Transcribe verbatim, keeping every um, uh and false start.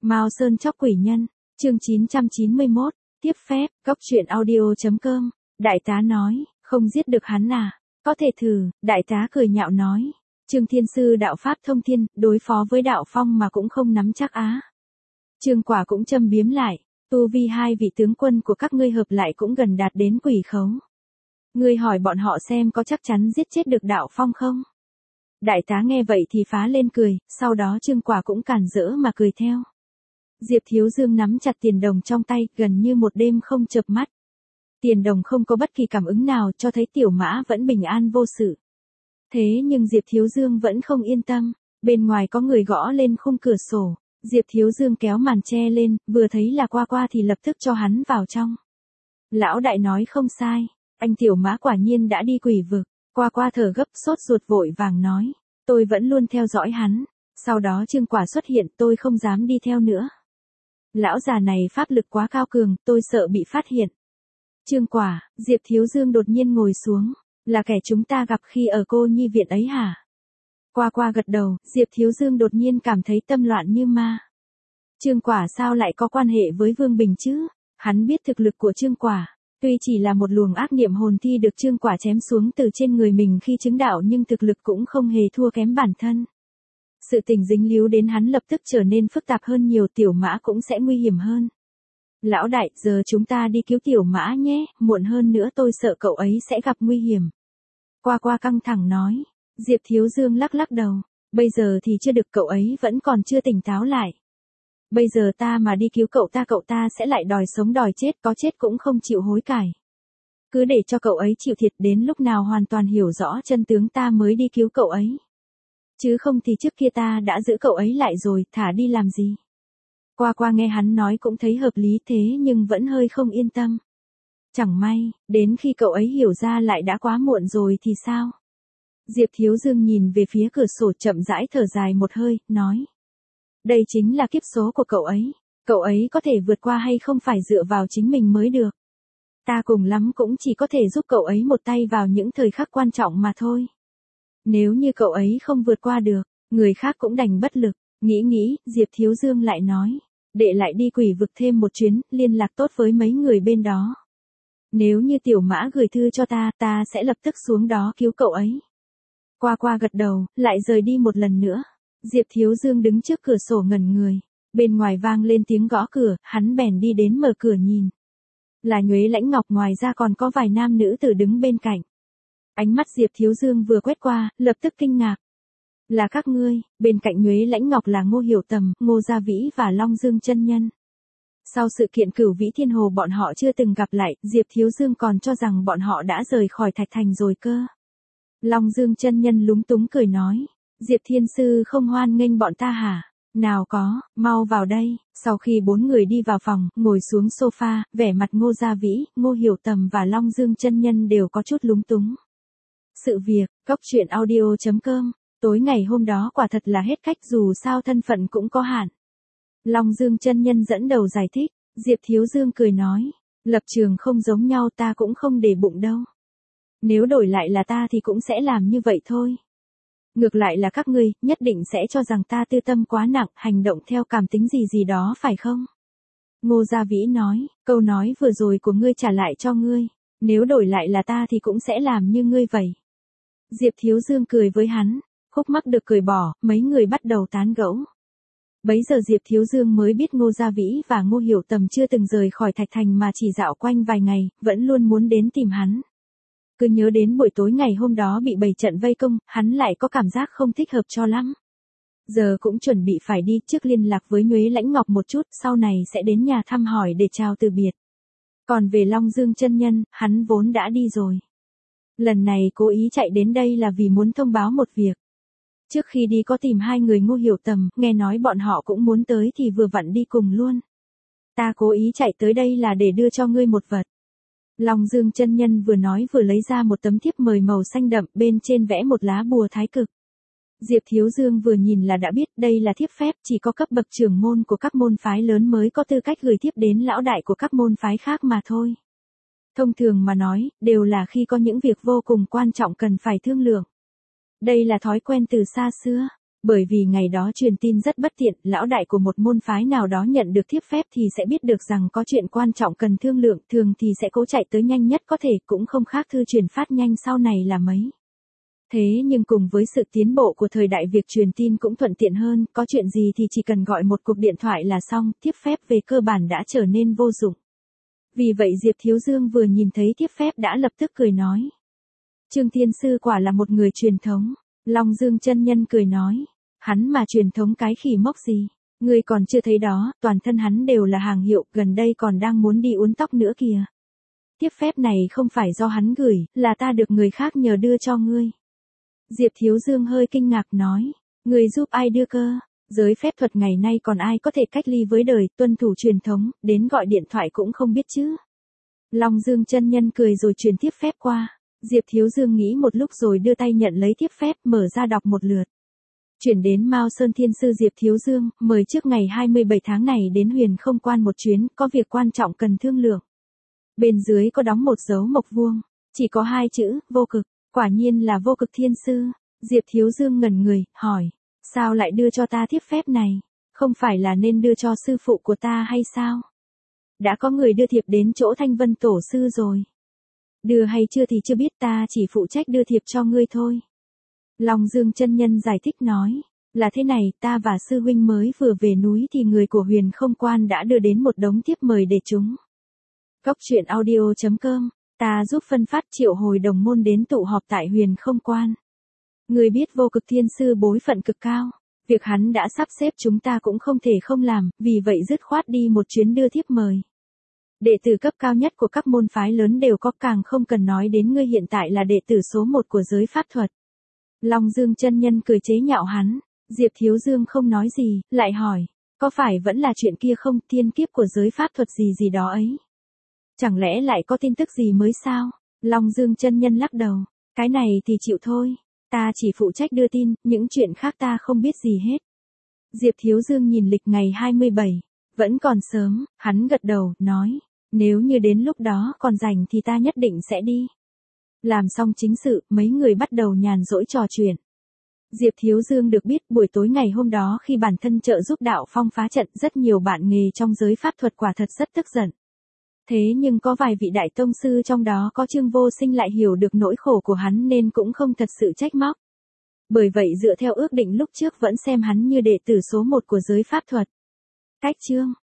Mao Sơn chóc quỷ nhân, chương chín trăm chín mươi mốt, tiếp phép, góc truyện audio.com, đại tá nói, không giết được hắn à, có thể thử, đại tá cười nhạo nói, Trương Thiên Sư đạo pháp thông thiên, đối phó với đạo phong mà cũng không nắm chắc á. Trương Quả cũng châm biếm lại, tu vi hai vị tướng quân của các ngươi hợp lại cũng gần đạt đến quỷ khấu. Ngươi hỏi bọn họ xem có chắc chắn giết chết được đạo phong không? Đại tá nghe vậy thì phá lên cười, sau đó Trương Quả cũng càn rỡ mà cười theo. Diệp Thiếu Dương nắm chặt tiền đồng trong tay, gần như một đêm không chợp mắt. Tiền đồng không có bất kỳ cảm ứng nào, cho thấy tiểu mã vẫn bình an vô sự. Thế nhưng Diệp Thiếu Dương vẫn không yên tâm, bên ngoài có người gõ lên khung cửa sổ. Diệp Thiếu Dương kéo màn che lên, vừa thấy là Qua Qua thì lập tức cho hắn vào trong. Lão đại nói không sai, anh tiểu mã quả nhiên đã đi quỷ vực. Qua Qua thở gấp sốt ruột vội vàng nói, tôi vẫn luôn theo dõi hắn. Sau đó Trương Quả xuất hiện, tôi không dám đi theo nữa. Lão già này pháp lực quá cao cường, tôi sợ bị phát hiện. Trương Quả, Diệp Thiếu Dương đột nhiên ngồi xuống, là kẻ chúng ta gặp khi ở cô nhi viện ấy hả? Qua Qua gật đầu, Diệp Thiếu Dương đột nhiên cảm thấy tâm loạn như ma. Trương Quả sao lại có quan hệ với Vương Bình chứ? Hắn biết thực lực của Trương Quả, tuy chỉ là một luồng ác niệm hồn thi được Trương Quả chém xuống từ trên người mình khi chứng đạo, nhưng thực lực cũng không hề thua kém bản thân. Sự tình dính líu đến hắn lập tức trở nên phức tạp hơn nhiều, tiểu mã cũng sẽ nguy hiểm hơn. Lão đại, giờ chúng ta đi cứu tiểu mã nhé, muộn hơn nữa tôi sợ cậu ấy sẽ gặp nguy hiểm. Qua Qua căng thẳng nói. Diệp Thiếu Dương lắc lắc đầu, bây giờ thì chưa được, cậu ấy vẫn còn chưa tỉnh táo lại. Bây giờ ta mà đi cứu cậu ta cậu ta sẽ lại đòi sống đòi chết, có chết cũng không chịu hối cải. Cứ để cho cậu ấy chịu thiệt, đến lúc nào hoàn toàn hiểu rõ chân tướng ta mới đi cứu cậu ấy. Chứ không thì trước kia ta đã giữ cậu ấy lại rồi, thả đi làm gì. Qua Qua nghe hắn nói cũng thấy hợp lý, thế nhưng vẫn hơi không yên tâm. Chẳng may, đến khi cậu ấy hiểu ra lại đã quá muộn rồi thì sao? Diệp Thiếu Dương nhìn về phía cửa sổ chậm rãi thở dài một hơi, nói. Đây chính là kiếp số của cậu ấy, cậu ấy có thể vượt qua hay không phải dựa vào chính mình mới được. Ta cùng lắm cũng chỉ có thể giúp cậu ấy một tay vào những thời khắc quan trọng mà thôi. Nếu như cậu ấy không vượt qua được, người khác cũng đành bất lực. Nghĩ nghĩ, Diệp Thiếu Dương lại nói, đệ lại đi quỷ vực thêm một chuyến, liên lạc tốt với mấy người bên đó. Nếu như tiểu mã gửi thư cho ta, ta sẽ lập tức xuống đó cứu cậu ấy. Qua Qua gật đầu, lại rời đi một lần nữa. Diệp Thiếu Dương đứng trước cửa sổ ngẩn người. Bên ngoài vang lên tiếng gõ cửa, hắn bèn đi đến mở cửa nhìn. Là Nhuế Lãnh Ngọc, ngoài ra còn có vài nam nữ tử đứng bên cạnh. Ánh mắt Diệp Thiếu Dương vừa quét qua, lập tức kinh ngạc. Là các ngươi, bên cạnh Nhuế Lãnh Ngọc là Ngô Hiểu Tầm, Ngô Gia Vĩ và Long Dương chân nhân. Sau sự kiện Cửu Vĩ Thiên Hồ bọn họ chưa từng gặp lại, Diệp Thiếu Dương còn cho rằng bọn họ đã rời khỏi Thạch Thành rồi cơ. Long Dương chân nhân lúng túng cười nói, Diệp Thiên Sư không hoan nghênh bọn ta hả? Nào có, mau vào đây. Sau khi bốn người đi vào phòng, ngồi xuống sofa, vẻ mặt Ngô Gia Vĩ, Ngô Hiểu Tầm và Long Dương chân nhân đều có chút lúng túng. Sự việc, góc truyện audio.com, tối ngày hôm đó quả thật là hết cách, dù sao thân phận cũng có hạn. Long Dương chân nhân dẫn đầu giải thích, Diệp Thiếu Dương cười nói, lập trường không giống nhau ta cũng không để bụng đâu. Nếu đổi lại là ta thì cũng sẽ làm như vậy thôi. Ngược lại là các ngươi, nhất định sẽ cho rằng ta tư tâm quá nặng, hành động theo cảm tính gì gì đó phải không? Ngô Gia Vĩ nói, câu nói vừa rồi của ngươi trả lại cho ngươi. Nếu đổi lại là ta thì cũng sẽ làm như ngươi vậy. Diệp Thiếu Dương cười với hắn, khúc mắc được cười bỏ, mấy người bắt đầu tán gẫu. Bấy giờ Diệp Thiếu Dương mới biết Ngô Gia Vĩ và Ngô Hiểu Tầm chưa từng rời khỏi Thạch Thành mà chỉ dạo quanh vài ngày, vẫn luôn muốn đến tìm hắn. Cứ nhớ đến buổi tối ngày hôm đó bị bầy trận vây công, hắn lại có cảm giác không thích hợp cho lắm. Giờ cũng chuẩn bị phải đi, trước liên lạc với Nhuế Lãnh Ngọc một chút, sau này sẽ đến nhà thăm hỏi để chào từ biệt. Còn về Long Dương chân nhân, hắn vốn đã đi rồi. Lần này cố ý chạy đến đây là vì muốn thông báo một việc. Trước khi đi có tìm hai người Ngô Hiểu Tầm, nghe nói bọn họ cũng muốn tới thì vừa vặn đi cùng luôn. Ta cố ý chạy tới đây là để đưa cho ngươi một vật. Long Dương chân nhân vừa nói vừa lấy ra một tấm thiếp mời màu xanh đậm, bên trên vẽ một lá bùa thái cực. Diệp Thiếu Dương vừa nhìn là đã biết đây là thiếp phép, chỉ có cấp bậc trưởng môn của các môn phái lớn mới có tư cách gửi thiếp đến lão đại của các môn phái khác mà thôi. Thông thường mà nói, đều là khi có những việc vô cùng quan trọng cần phải thương lượng. Đây là thói quen từ xa xưa. Bởi vì ngày đó truyền tin rất bất tiện, lão đại của một môn phái nào đó nhận được thiếp phép thì sẽ biết được rằng có chuyện quan trọng cần thương lượng, thường thì sẽ cố chạy tới nhanh nhất có thể, cũng không khác thư truyền phát nhanh sau này là mấy. Thế nhưng cùng với sự tiến bộ của thời đại việc truyền tin cũng thuận tiện hơn, có chuyện gì thì chỉ cần gọi một cuộc điện thoại là xong, thiếp phép về cơ bản đã trở nên vô dụng. Vì vậy Diệp Thiếu Dương vừa nhìn thấy thiếp phép đã lập tức cười nói. Trương Thiên Sư quả là một người truyền thống. Long Dương chân nhân cười nói. Hắn mà truyền thống cái khỉ mốc gì, ngươi còn chưa thấy đó, toàn thân hắn đều là hàng hiệu, gần đây còn đang muốn đi uốn tóc nữa kìa. Tiếp phép này không phải do hắn gửi, là ta được người khác nhờ đưa cho ngươi. Diệp Thiếu Dương hơi kinh ngạc nói, ngươi giúp ai đưa cơ? Giới phép thuật ngày nay còn ai có thể cách ly với đời, tuân thủ truyền thống, đến gọi điện thoại cũng không biết chứ. Long Dương chân nhân cười rồi truyền tiếp phép qua. Diệp Thiếu Dương nghĩ một lúc rồi đưa tay nhận lấy tiếp phép, mở ra đọc một lượt. Chuyển đến Mao Sơn Thiên Sư Diệp Thiếu Dương, mời trước ngày hai mươi bảy tháng này đến Huyền Không Quan một chuyến, có việc quan trọng cần thương lượng. Bên dưới có đóng một dấu mộc vuông, chỉ có hai chữ, vô cực, quả nhiên là vô cực thiên sư. Diệp Thiếu Dương ngẩn người, hỏi, sao lại đưa cho ta thiếp phép này, không phải là nên đưa cho sư phụ của ta hay sao? Đã có người đưa thiệp đến chỗ Thanh Vân Tổ Sư rồi. Đưa hay chưa thì chưa biết, ta chỉ phụ trách đưa thiệp cho ngươi thôi. Long Dương chân nhân giải thích nói, là thế này, ta và sư huynh mới vừa về núi thì người của Huyền Không Quan đã đưa đến một đống thiếp mời để chúng. Góc truyện audio chấm com, ta giúp phân phát triệu hồi đồng môn đến tụ họp tại Huyền Không Quan. Người biết vô cực thiên sư bối phận cực cao, việc hắn đã sắp xếp chúng ta cũng không thể không làm, vì vậy dứt khoát đi một chuyến đưa thiếp mời. Đệ tử cấp cao nhất của các môn phái lớn đều có, càng không cần nói đến ngươi hiện tại là đệ tử số một của giới pháp thuật. Long Dương chân nhân cười chế nhạo hắn. Diệp Thiếu Dương không nói gì, lại hỏi, có phải vẫn là chuyện kia không, thiên kiếp của giới pháp thuật gì gì đó ấy? Chẳng lẽ lại có tin tức gì mới sao? Long Dương chân nhân lắc đầu, cái này thì chịu thôi, ta chỉ phụ trách đưa tin, những chuyện khác ta không biết gì hết. Diệp Thiếu Dương nhìn lịch ngày hai mươi bảy, vẫn còn sớm, hắn gật đầu, nói, nếu như đến lúc đó còn rảnh thì ta nhất định sẽ đi. Làm xong chính sự, mấy người bắt đầu nhàn rỗi trò chuyện. Diệp Thiếu Dương được biết buổi tối ngày hôm đó khi bản thân trợ giúp Đạo Phong phá trận, rất nhiều bạn nghề trong giới pháp thuật quả thật rất tức giận. Thế nhưng có vài vị đại tông sư trong đó có Trương Vô Sinh lại hiểu được nỗi khổ của hắn nên cũng không thật sự trách móc. Bởi vậy dựa theo ước định lúc trước vẫn xem hắn như đệ tử số một của giới pháp thuật. Cách chương